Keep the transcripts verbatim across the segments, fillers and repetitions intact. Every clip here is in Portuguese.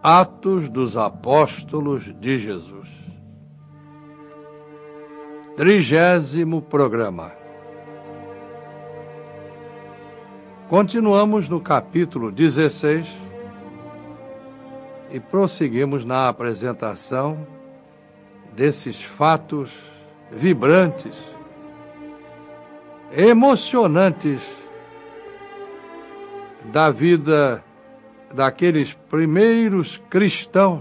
Atos dos Apóstolos de Jesus. Trigésimo programa. Continuamos no capítulo dezesseis e prosseguimos na apresentação desses fatos vibrantes, emocionantes da vida daqueles primeiros cristãos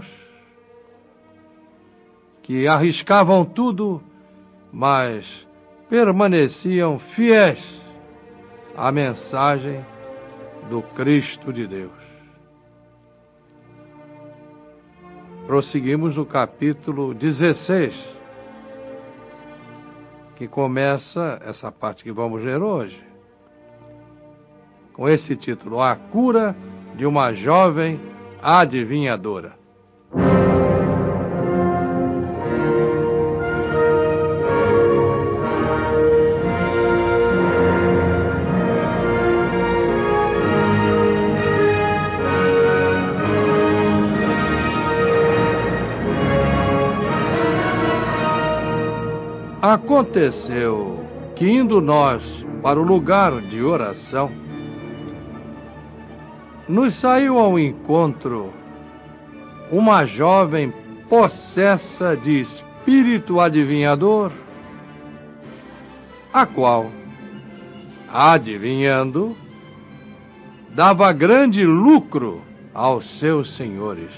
que arriscavam tudo, mas permaneciam fiéis à mensagem do Cristo de Deus. Prosseguimos no capítulo dezesseis, que começa essa parte que vamos ler hoje, com esse título: A Cura de uma Jovem Adivinhadora. Aconteceu que, indo nós para o lugar de oração, nos saiu ao encontro uma jovem possessa de espírito adivinhador, a qual, adivinhando, dava grande lucro aos seus senhores.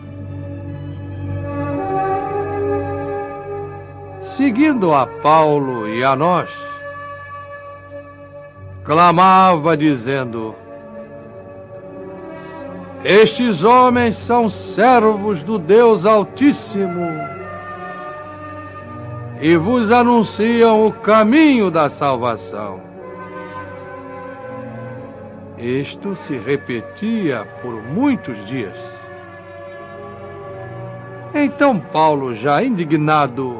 Seguindo a Paulo e a nós, clamava dizendo: Estes homens são servos do Deus Altíssimo e vos anunciam o caminho da salvação. Isto se repetia por muitos dias. Então Paulo, já indignado,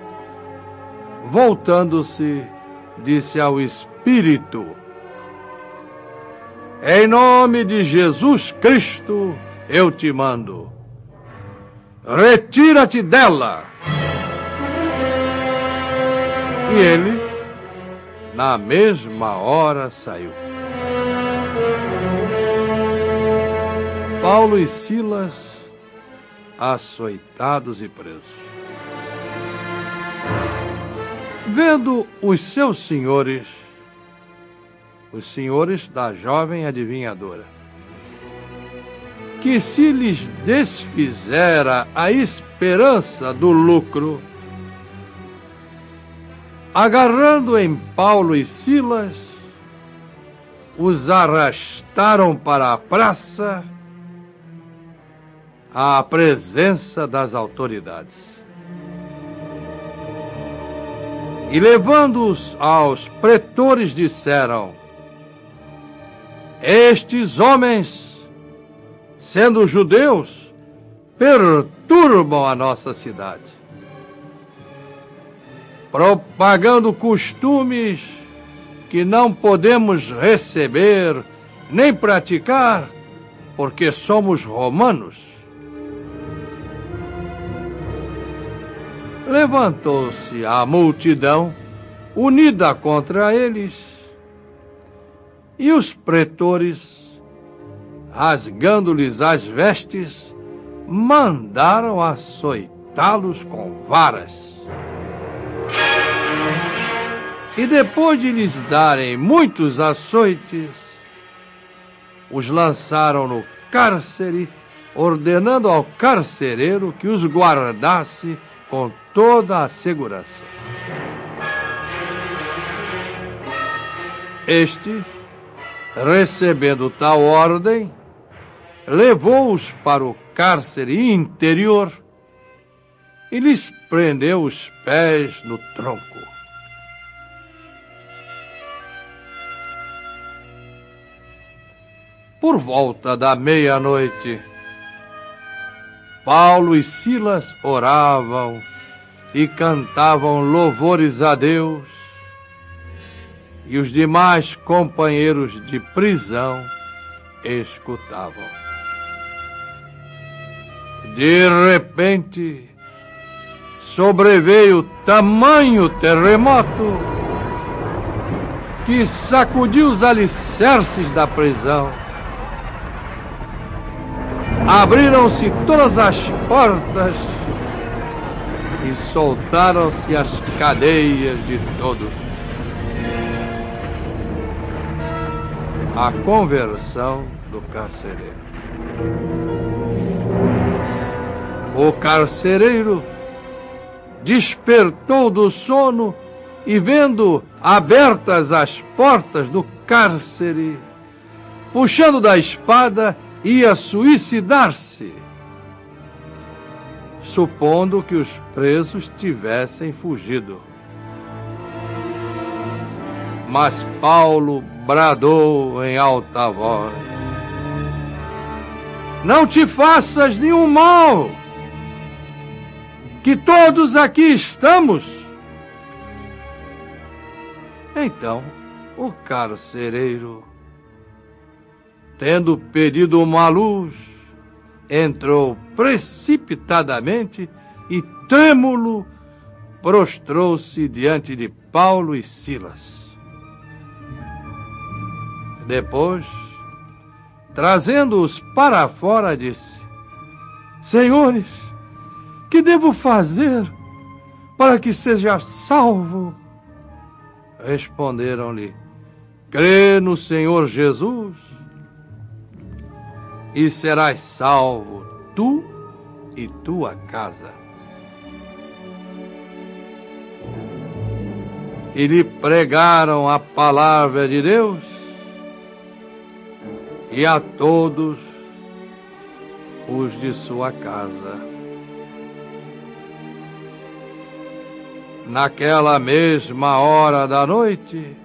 voltando-se, disse ao Espírito: Em nome de Jesus Cristo, eu te mando, retira-te dela. E ele, na mesma hora, saiu. Paulo e Silas, açoitados e presos. Vendo os seus senhores, os senhores da jovem adivinhadora, que se lhes desfizera a esperança do lucro, agarrando em Paulo e Silas, os arrastaram para a praça, à presença das autoridades. E levando-os aos pretores, disseram: Estes homens, sendo judeus, perturbam a nossa cidade, propagando costumes que não podemos receber nem praticar, porque somos romanos. Levantou-se a multidão, unida contra eles, e os pretores, rasgando-lhes as vestes, mandaram açoitá-los com varas. E depois de lhes darem muitos açoites, os lançaram no cárcere, ordenando ao carcereiro que os guardasse com toda a segurança. Este, recebendo tal ordem, levou-os para o cárcere interior e lhes prendeu os pés no tronco. Por volta da meia-noite, Paulo e Silas oravam e cantavam louvores a Deus, e os demais companheiros de prisão escutavam. De repente, sobreveio tamanho terremoto que sacudiu os alicerces da prisão. Abriram-se todas as portas e soltaram-se as cadeias de todos. A conversão do carcereiro. O carcereiro despertou do sono e, vendo abertas as portas do cárcere, puxando da espada, ia suicidar-se, supondo que os presos tivessem fugido. Mas Paulo bradou em alta voz: não te faças nenhum mal, que todos aqui estamos. Então, o carcereiro, tendo pedido uma luz, entrou precipitadamente e, trêmulo, prostrou-se diante de Paulo e Silas. Depois, trazendo-os para fora, disse: senhores, que devo fazer para que seja salvo? Responderam-lhe: crê no Senhor Jesus e serás salvo, tu e tua casa. E lhe pregaram a palavra de Deus e a todos os de sua casa. Naquela mesma hora da noite,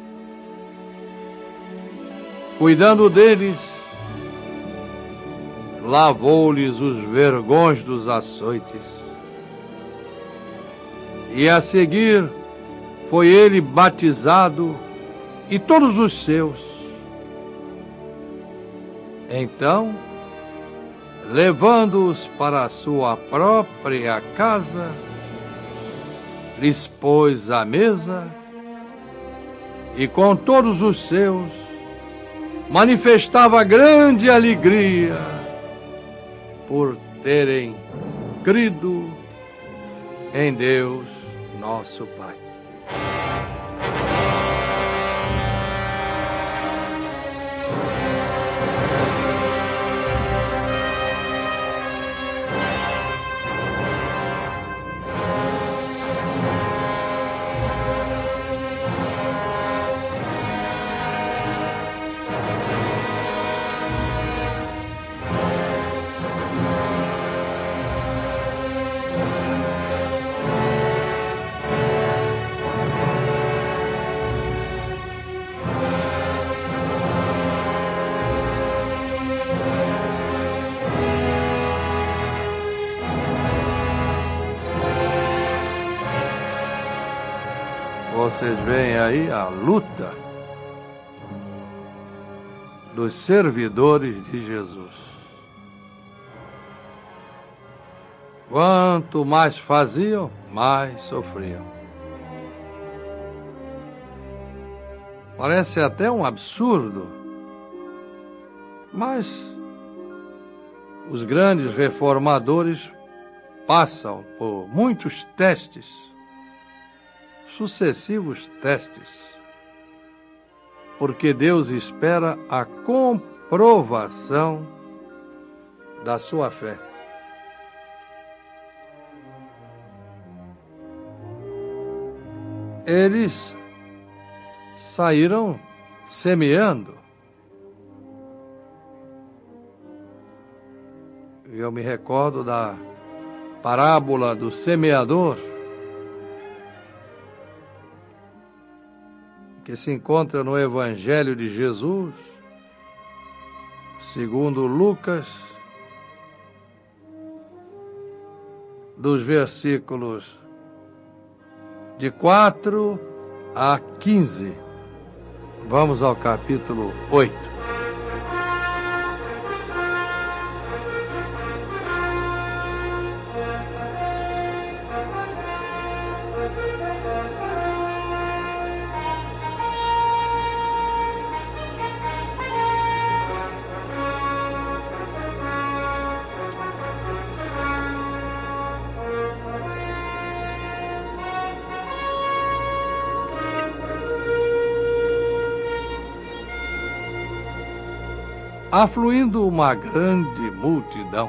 cuidando deles, lavou-lhes os vergões dos açoites. E a seguir foi ele batizado e todos os seus. Então, levando-os para a sua própria casa, lhes pôs à mesa e com todos os seus manifestava grande alegria por terem crido em Deus nosso Pai. Vocês veem aí a luta dos servidores de Jesus. Quanto mais faziam, mais sofriam. Parece até um absurdo, mas os grandes reformadores passam por muitos testes, sucessivos testes, porque Deus espera a comprovação da sua fé. Eles saíram semeando. Eu me recordo da parábola do semeador, que se encontra no Evangelho de Jesus, segundo Lucas, dos versículos de quatro a quinze. Vamos ao capítulo oito. afluindo uma grande multidão.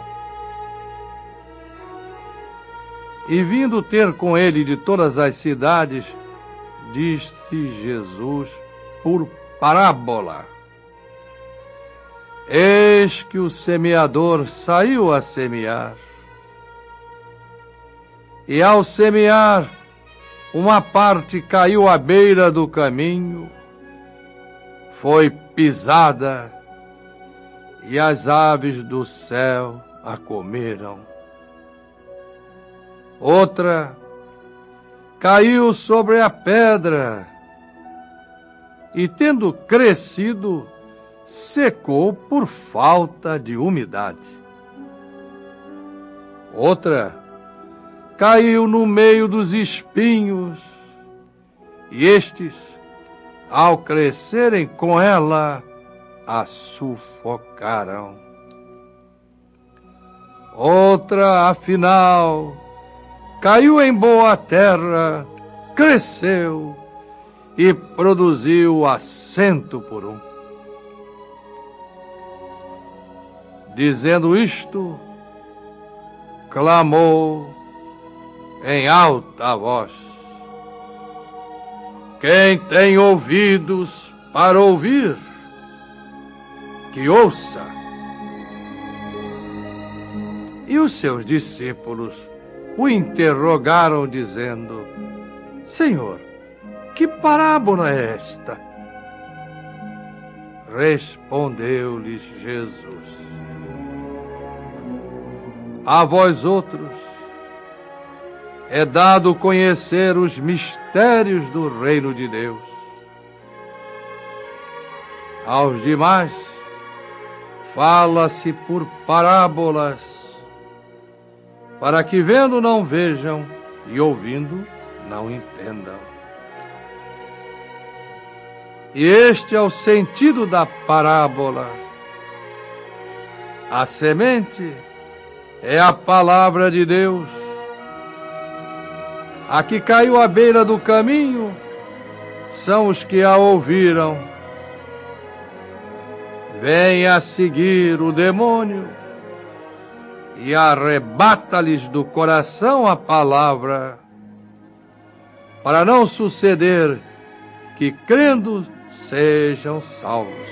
E vindo ter com ele de todas as cidades, disse Jesus por parábola: Eis que o semeador saiu a semear. E ao semear, uma parte caiu à beira do caminho, foi pisada, e as aves do céu a comeram. Outra caiu sobre a pedra, e tendo crescido, secou por falta de umidade. Outra caiu no meio dos espinhos, e estes, ao crescerem com ela, a sufocaram. Outra, afinal, caiu em boa terra, cresceu e produziu a cento por um. Dizendo isto, clamou em alta voz: Quem tem ouvidos para ouvir, que ouça. E os seus discípulos o interrogaram, dizendo: Senhor, que parábola é esta? Respondeu-lhes Jesus: A vós outros é dado conhecer os mistérios do reino de Deus. Aos demais fala-se por parábolas, para que vendo não vejam e ouvindo não entendam. E este é o sentido da parábola. A semente é a palavra de Deus. A que caiu à beira do caminho são os que a ouviram. Vem a seguir o demônio e arrebata-lhes do coração a palavra, para não suceder que, crendo, sejam salvos.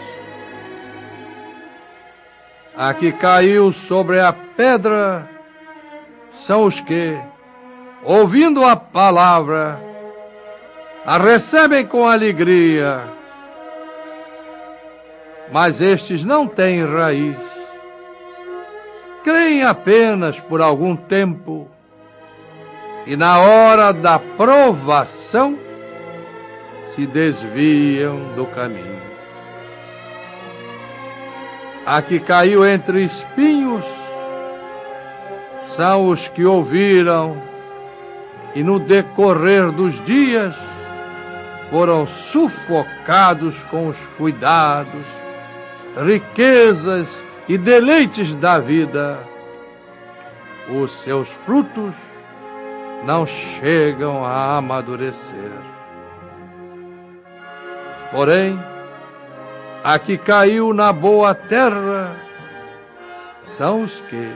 A que caiu sobre a pedra são os que, ouvindo a palavra, a recebem com alegria, mas estes não têm raiz. Creem apenas por algum tempo, e na hora da provação se desviam do caminho. A que caiu entre espinhos são os que ouviram e no decorrer dos dias foram sufocados com os cuidados, riquezas e deleites da vida. Os seus frutos não chegam a amadurecer. Porém, a que caiu na boa terra são os que,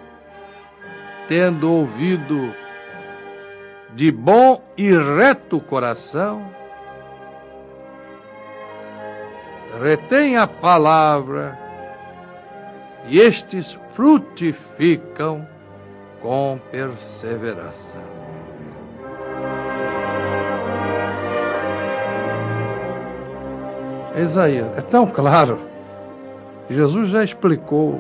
tendo ouvido de bom e reto coração, retém a palavra, e estes frutificam com perseverança. Isaías, é tão claro. Jesus já explicou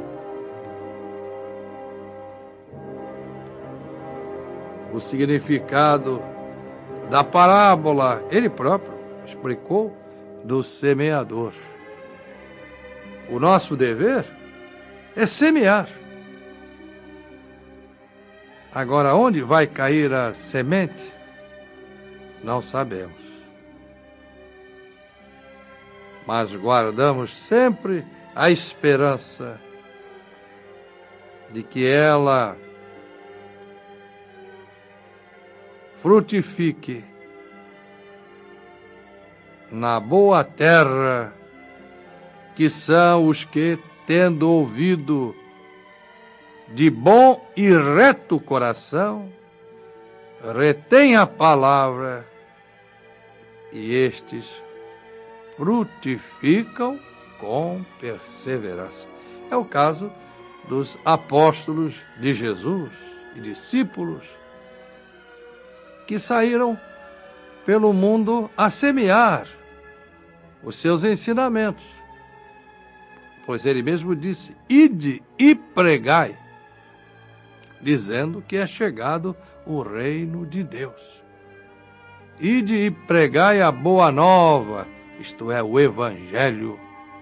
o significado da parábola. Ele próprio explicou do semeador. O nosso dever é semear. Agora, onde vai cair a semente? Não sabemos. Mas guardamos sempre a esperança de que ela frutifique na boa terra, que são os que tendo ouvido de bom e reto coração, retém a palavra, e estes frutificam com perseverança. É o caso dos apóstolos de Jesus e discípulos que saíram pelo mundo a semear os seus ensinamentos. Pois ele mesmo disse: ide e pregai, dizendo que é chegado o reino de Deus. Ide e pregai a boa nova, isto é, o Evangelho.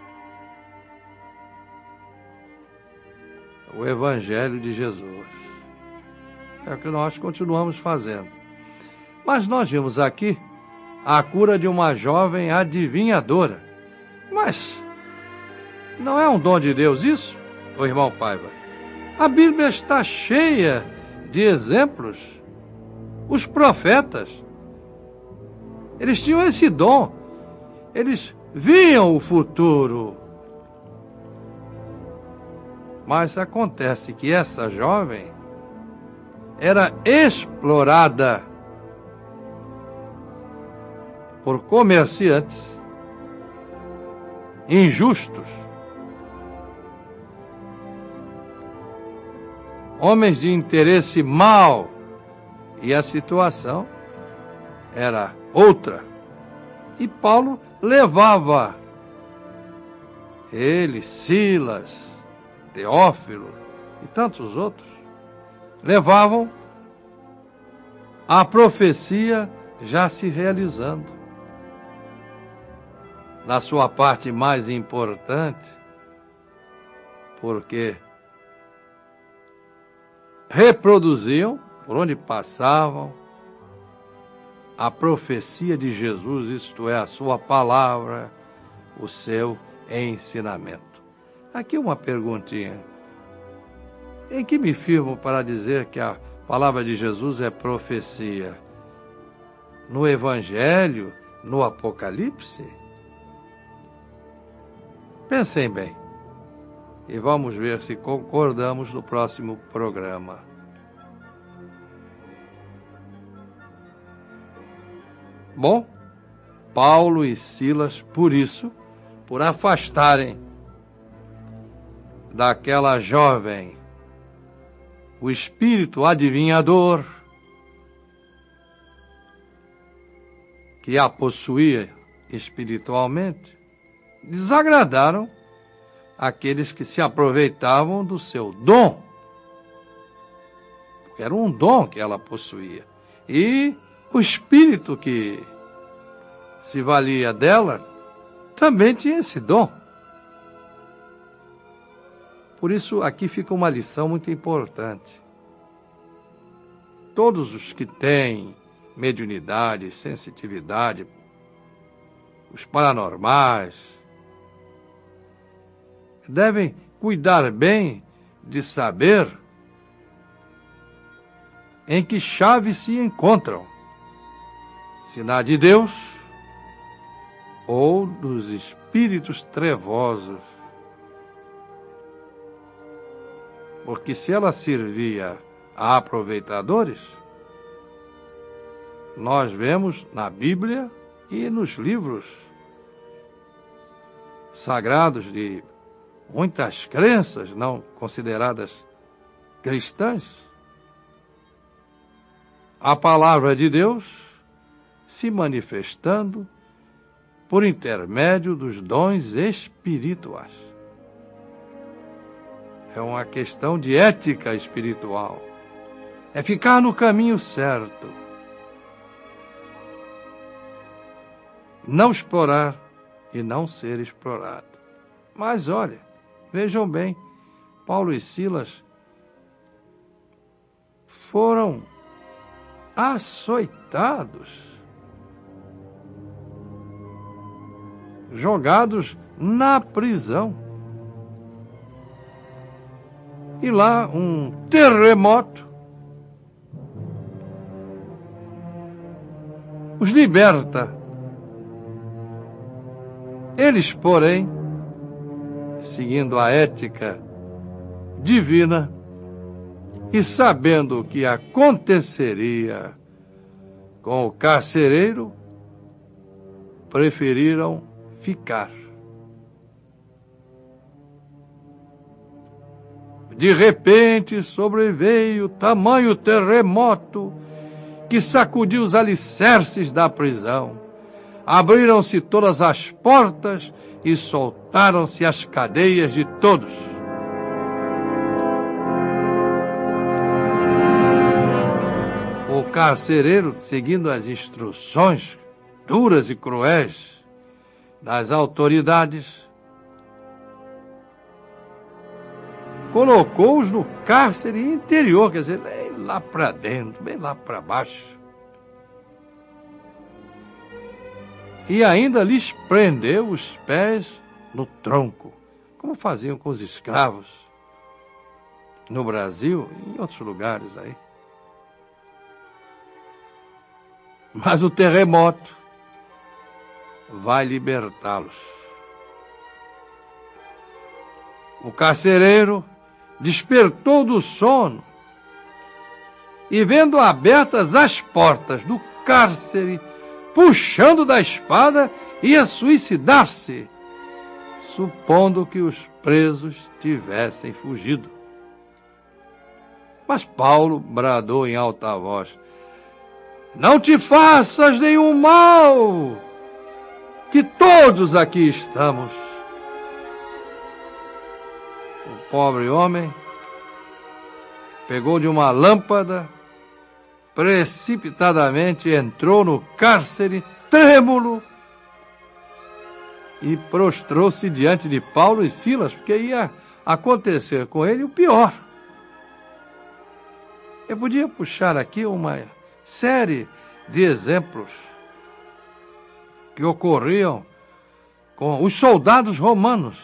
O Evangelho de Jesus. É o que nós continuamos fazendo. Mas nós vimos aqui a cura de uma jovem adivinhadora. Mas não é um dom de Deus isso, ô irmão Paiva? A Bíblia está cheia de exemplos. Os profetas, eles tinham esse dom. Eles viam o futuro. Mas acontece que essa jovem era explorada por comerciantes injustos, homens de interesse mau, e a situação era outra. E Paulo levava ele, Silas, Teófilo e tantos outros, levavam a profecia já se realizando. Na sua parte mais importante, porque reproduziam, por onde passavam, a profecia de Jesus, isto é, a sua palavra, o seu ensinamento. Aqui uma perguntinha. Em que me firmo para dizer que a palavra de Jesus é profecia? No Evangelho, no Apocalipse? Pensem bem. E vamos ver se concordamos no próximo programa. Bom, Paulo e Silas, por isso, por afastarem daquela jovem o espírito adivinhador que a possuía espiritualmente, desagradaram aqueles que se aproveitavam do seu dom. Porque era um dom que ela possuía. E o espírito que se valia dela também tinha esse dom. Por isso, aqui fica uma lição muito importante. Todos os que têm mediunidade, sensitividade, os paranormais, devem cuidar bem de saber em que chave se encontram, se na de Deus ou dos espíritos trevosos. Porque se ela servia a aproveitadores, nós vemos na Bíblia e nos livros sagrados de muitas crenças não consideradas cristãs, a palavra de Deus se manifestando por intermédio dos dons espirituais. É uma questão de ética espiritual. É ficar no caminho certo. Não explorar e não ser explorado. Mas olha, vejam bem, Paulo e Silas foram açoitados, jogados na prisão. E lá um terremoto os liberta. Eles, porém, seguindo a ética divina e sabendo o que aconteceria com o carcereiro, preferiram ficar. De repente sobreveio tamanho terremoto que sacudiu os alicerces da prisão. Abriram-se todas as portas e soltaram-se as cadeias de todos. O carcereiro, seguindo as instruções duras e cruéis das autoridades, colocou-os no cárcere interior, quer dizer, bem lá para dentro, bem lá para baixo. E ainda lhes prendeu os pés no tronco, como faziam com os escravos no Brasil e em outros lugares aí. Mas o terremoto vai libertá-los. O carcereiro despertou do sono e, vendo abertas as portas do cárcere, puxando da espada, ia suicidar-se, supondo que os presos tivessem fugido. Mas Paulo bradou em alta voz: não te faças nenhum mal, que todos aqui estamos. O pobre homem pegou de uma lâmpada, precipitadamente entrou no cárcere, trêmulo, e prostrou-se diante de Paulo e Silas, porque ia acontecer com ele o pior. Eu podia puxar aqui uma série de exemplos que ocorriam com os soldados romanos,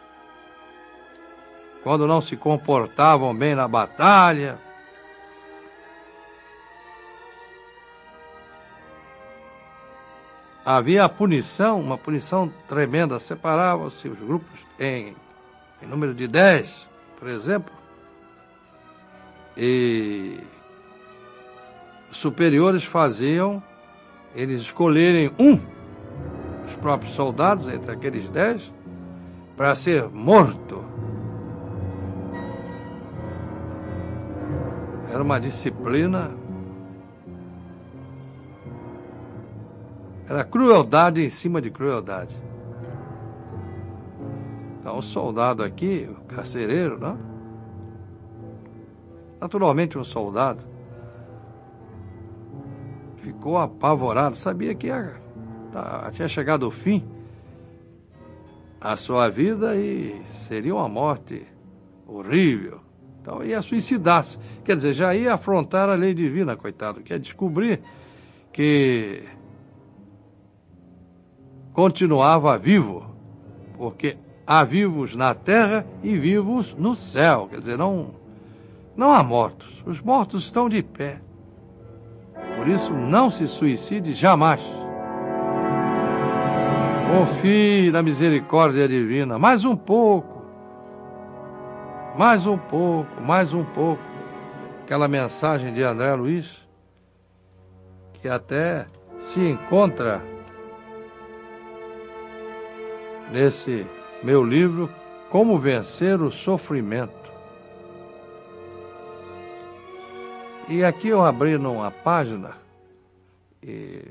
quando não se comportavam bem na batalha. Havia a punição, uma punição tremenda. Separavam-se os grupos em, em número de dez, por exemplo, e os superiores faziam eles escolherem um, os próprios soldados, entre aqueles dez, para ser morto. Era uma disciplina, era crueldade em cima de crueldade. Então o soldado aqui, o carcereiro, né? Naturalmente um soldado, ficou apavorado, sabia que ia, tá, tinha chegado o fim à sua vida e seria uma morte horrível. Então ia suicidar-se. Quer dizer, já ia afrontar a lei divina, coitado, que é descobrir que continuava vivo, porque há vivos na terra e vivos no céu. Quer dizer, não, não há mortos. Os mortos estão de pé. Por isso, não se suicide jamais. Confie na misericórdia divina. Mais um pouco. Mais um pouco, mais um pouco. Aquela mensagem de André Luiz, que até se encontra nesse meu livro, Como Vencer o Sofrimento. E aqui eu abri numa página e...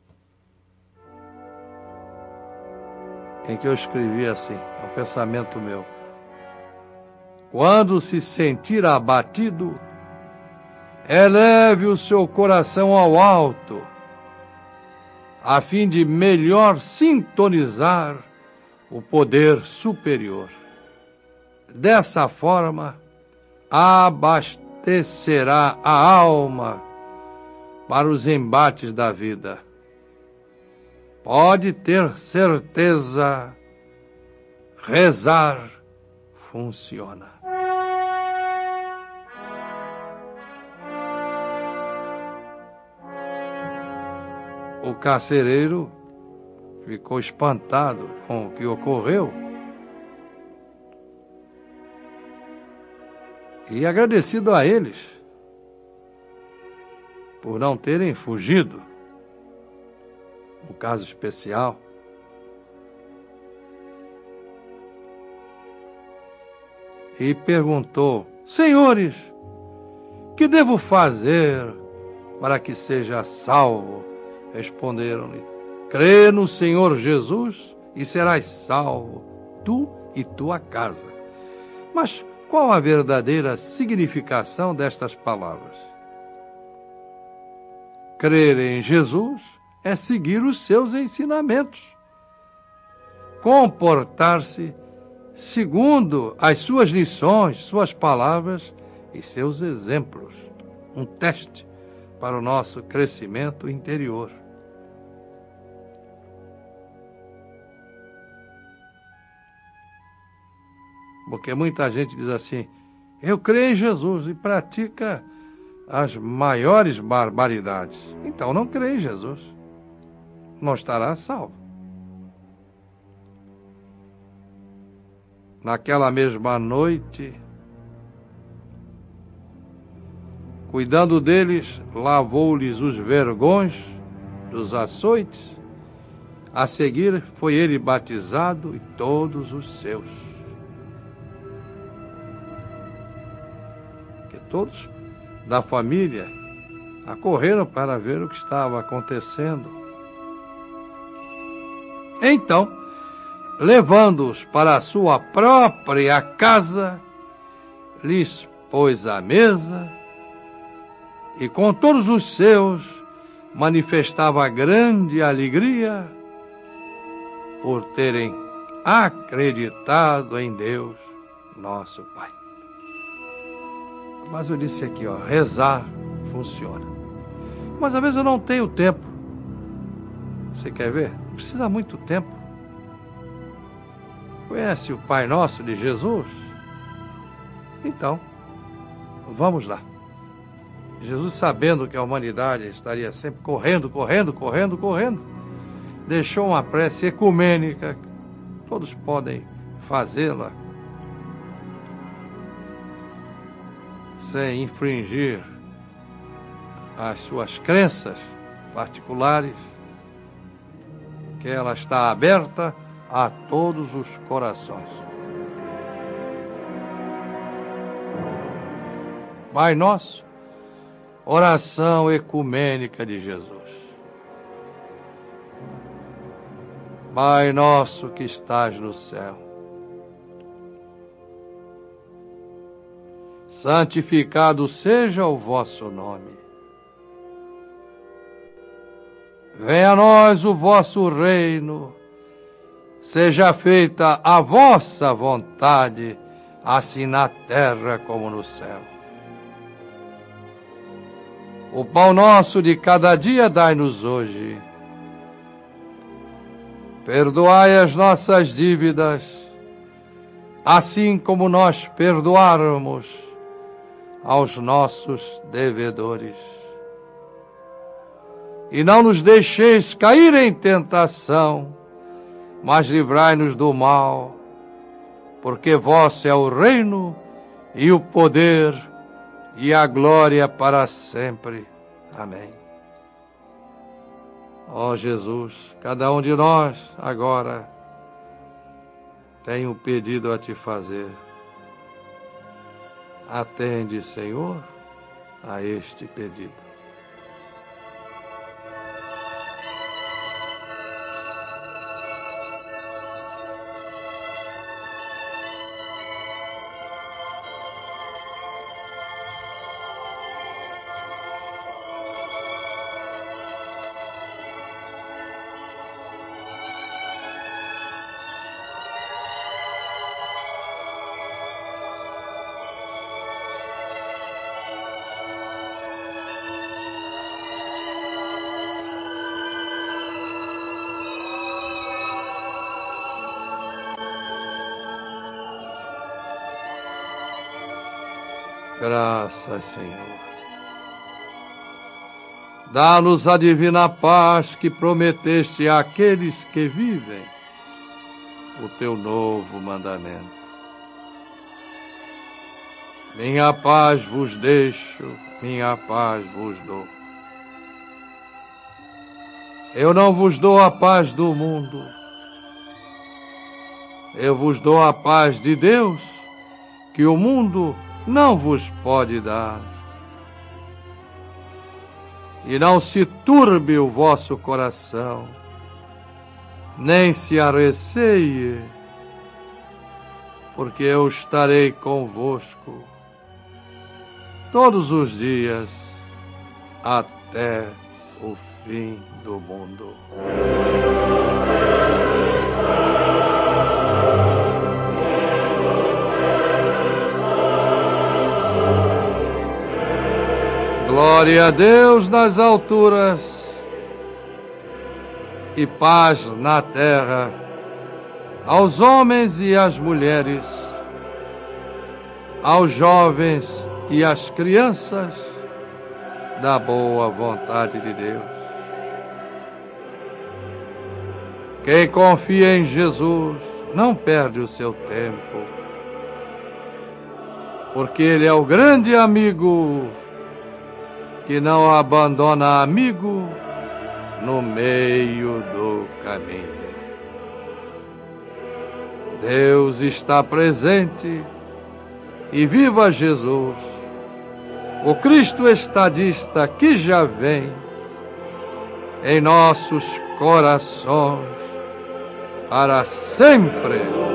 em que eu escrevi assim, é um pensamento meu. Quando se sentir abatido, eleve o seu coração ao alto, a fim de melhor sintonizar o poder superior. Dessa forma, abastecerá a alma para os embates da vida. Pode ter certeza, rezar funciona. O carcereiro ficou espantado com o que ocorreu E agradecido a eles por não terem fugido, um caso especial. E perguntou: Senhores, que devo fazer para que seja salvo? Responderam-lhe: crê no Senhor Jesus e serás salvo, tu e tua casa. Mas qual a verdadeira significação destas palavras? Crer em Jesus é seguir os seus ensinamentos, comportar-se segundo as suas lições, suas palavras e seus exemplos. Um teste para o nosso crescimento interior. Porque muita gente diz assim: eu creio em Jesus, e pratica as maiores barbaridades. Então não crê em Jesus, não estará salvo. Naquela mesma noite, cuidando deles, lavou-lhes os vergões dos açoites. A seguir foi ele batizado e todos os seus. Que todos da família acorreram para ver o que estava acontecendo. Então, levando-os para a sua própria casa, lhes pôs a mesa e com todos os seus manifestava grande alegria por terem acreditado em Deus, nosso Pai. Mas eu disse aqui, ó, rezar funciona. Mas às vezes eu não tenho tempo. Você quer ver? Não precisa muito tempo. Conhece o Pai Nosso de Jesus? Então, vamos lá. Jesus, sabendo que a humanidade estaria sempre correndo, correndo, correndo, correndo, deixou uma prece ecumênica, todos podem fazê-la, sem infringir as suas crenças particulares, que ela está aberta a todos os corações. Pai Nosso, oração ecumênica de Jesus. Pai nosso que estás no céu, santificado seja o vosso nome. Venha a nós o vosso reino, seja feita a vossa vontade, assim na terra como no céu. O pão nosso de cada dia dai-nos hoje. Perdoai as nossas dívidas, assim como nós perdoarmos aos nossos devedores. E não nos deixeis cair em tentação, mas livrai-nos do mal, porque vosso é o reino e o poder e a glória para sempre. Amém. Ó Jesus, cada um de nós agora tem um pedido a te fazer. Atende, Senhor, a este pedido. Graças, Senhor. Dá-nos a divina paz que prometeste àqueles que vivem o teu novo mandamento. Minha paz vos deixo, minha paz vos dou. Eu não vos dou a paz do mundo. Eu vos dou a paz de Deus, que o mundo não vos pode dar. E não se turbe o vosso coração, nem se arreceie, porque eu estarei convosco todos os dias até o fim do mundo. Glória a Deus nas alturas e paz na terra aos homens e às mulheres, aos jovens e às crianças da boa vontade de Deus. Quem confia em Jesus não perde o seu tempo, porque Ele é o grande amigo que não abandona amigo no meio do caminho. Deus está presente e viva Jesus, o Cristo estadista que já vem em nossos corações para sempre.